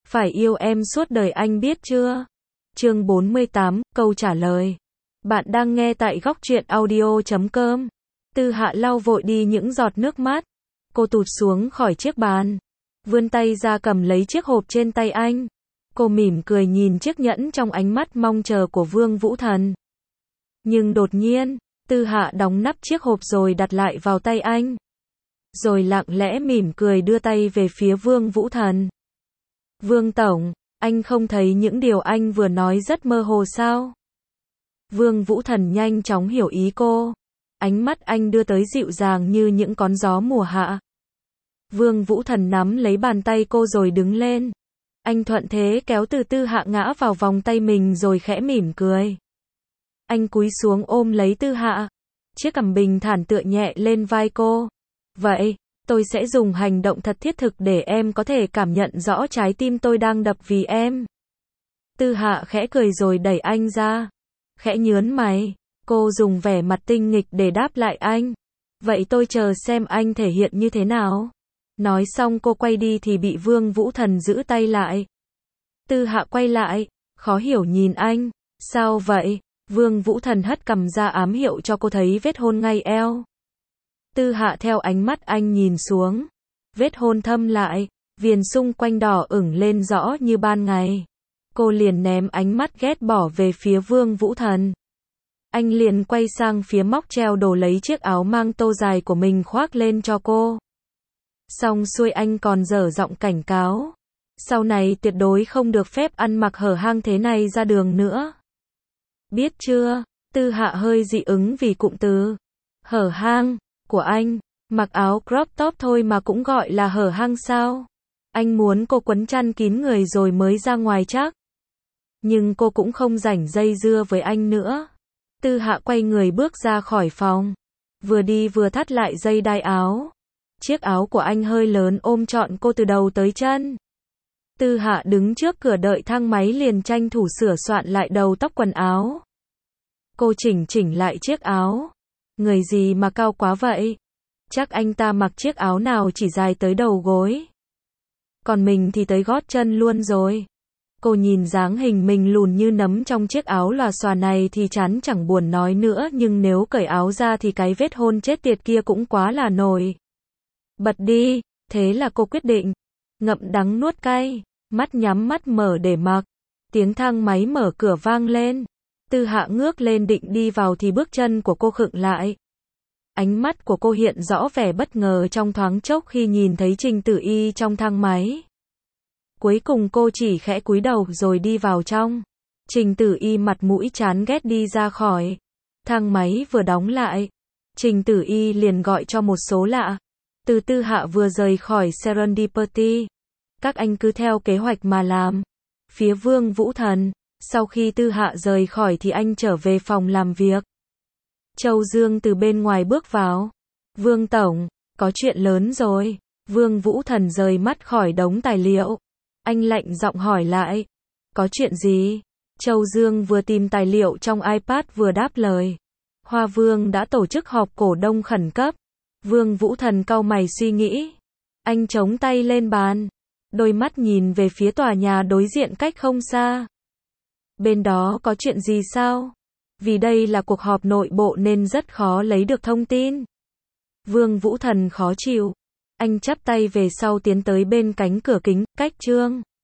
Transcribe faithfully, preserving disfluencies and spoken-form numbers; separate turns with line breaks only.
Phải yêu em suốt đời anh biết chưa? Chương bốn mươi tám, câu trả lời. Bạn đang nghe tại góc truyện audio chấm com. Tư Hạ lau vội đi những giọt nước mắt. Cô tụt xuống khỏi chiếc bàn, vươn tay ra cầm lấy chiếc hộp trên tay anh. Cô mỉm cười nhìn chiếc nhẫn trong ánh mắt mong chờ của Vương Vũ Thần. Nhưng đột nhiên, Tư Hạ đóng nắp chiếc hộp rồi đặt lại vào tay anh. Rồi lặng lẽ mỉm cười đưa tay về phía Vương Vũ Thần. Vương Tổng, anh không thấy những điều anh vừa nói rất mơ hồ sao? Vương Vũ Thần nhanh chóng hiểu ý cô. Ánh mắt anh đưa tới dịu dàng như những con gió mùa hạ. Vương Vũ Thần nắm lấy bàn tay cô rồi đứng lên. Anh thuận thế kéo từ Tư Hạ ngã vào vòng tay mình rồi khẽ mỉm cười. Anh cúi xuống ôm lấy Tư Hạ. Chiếc cằm bình thản tựa nhẹ lên vai cô. Vậy, tôi sẽ dùng hành động thật thiết thực để em có thể cảm nhận rõ trái tim tôi đang đập vì em. Tư Hạ khẽ cười rồi đẩy anh ra. Khẽ nhớn mày, cô dùng vẻ mặt tinh nghịch để đáp lại anh. Vậy tôi chờ xem anh thể hiện như thế nào. Nói xong cô quay đi thì bị Vương Vũ Thần giữ tay lại. Tư Hạ quay lại, khó hiểu nhìn anh. Sao vậy? Vương Vũ Thần hất cằm ra ám hiệu cho cô thấy vết hôn ngay eo. Tư Hạ theo ánh mắt anh nhìn xuống. Vết hôn thâm lại, viền xung quanh đỏ ửng lên rõ như ban ngày. Cô liền ném ánh mắt ghét bỏ về phía Vương Vũ Thần. Anh liền quay sang phía móc treo đồ lấy chiếc áo mang tô dài của mình khoác lên cho cô. Xong xuôi anh còn dở giọng cảnh cáo. Sau này tuyệt đối không được phép ăn mặc hở hang thế này ra đường nữa. Biết chưa? Tư Hạ hơi dị ứng vì cụm từ hở hang của anh. Mặc áo crop top thôi mà cũng gọi là hở hang sao? Anh muốn cô quấn chăn kín người rồi mới ra ngoài chắc. Nhưng cô cũng không rảnh dây dưa với anh nữa. Tư Hạ quay người bước ra khỏi phòng. Vừa đi vừa thắt lại dây đai áo. Chiếc áo của anh hơi lớn ôm trọn cô từ đầu tới chân. Tư Hạ đứng trước cửa đợi thang máy liền tranh thủ sửa soạn lại đầu tóc quần áo. Cô chỉnh chỉnh lại chiếc áo. Người gì mà cao quá vậy? Chắc anh ta mặc chiếc áo nào chỉ dài tới đầu gối. Còn mình thì tới gót chân luôn rồi. Cô nhìn dáng hình mình lùn như nấm trong chiếc áo lòa xòa này thì chán chẳng buồn nói nữa, nhưng nếu cởi áo ra thì cái vết hôn chết tiệt kia cũng quá là nổi. Bật đi, thế là cô quyết định. Ngậm đắng nuốt cay, mắt nhắm mắt mở để mặc. Tiếng thang máy mở cửa vang lên. Tư Hạ ngước lên định đi vào thì bước chân của cô khựng lại. Ánh mắt của cô hiện rõ vẻ bất ngờ trong thoáng chốc khi nhìn thấy Trình Tử Y trong thang máy. Cuối cùng cô chỉ khẽ cúi đầu rồi đi vào trong. Trình Tử Y mặt mũi chán ghét đi ra khỏi. Thang máy vừa đóng lại, Trình Tử Y liền gọi cho một số lạ. Từ Tư Hạ vừa rời khỏi Serendipity. Các anh cứ theo kế hoạch mà làm. Phía Vương Vũ Thần, sau khi Tư Hạ rời khỏi thì anh trở về phòng làm việc. Châu Dương từ bên ngoài bước vào. Vương Tổng, có chuyện lớn rồi. Vương Vũ Thần rời mắt khỏi đống tài liệu. Anh lạnh giọng hỏi lại. Có chuyện gì? Châu Dương vừa tìm tài liệu trong iPad vừa đáp lời. Hoa Vương đã tổ chức họp cổ đông khẩn cấp. Vương Vũ Thần cau mày suy nghĩ. Anh chống tay lên bàn. Đôi mắt nhìn về phía tòa nhà đối diện cách không xa. Bên đó có chuyện gì sao? Vì đây là cuộc họp nội bộ nên rất khó lấy được thông tin. Vương Vũ Thần khó chịu. Anh chắp tay về sau tiến tới bên cánh cửa kính, cách Trương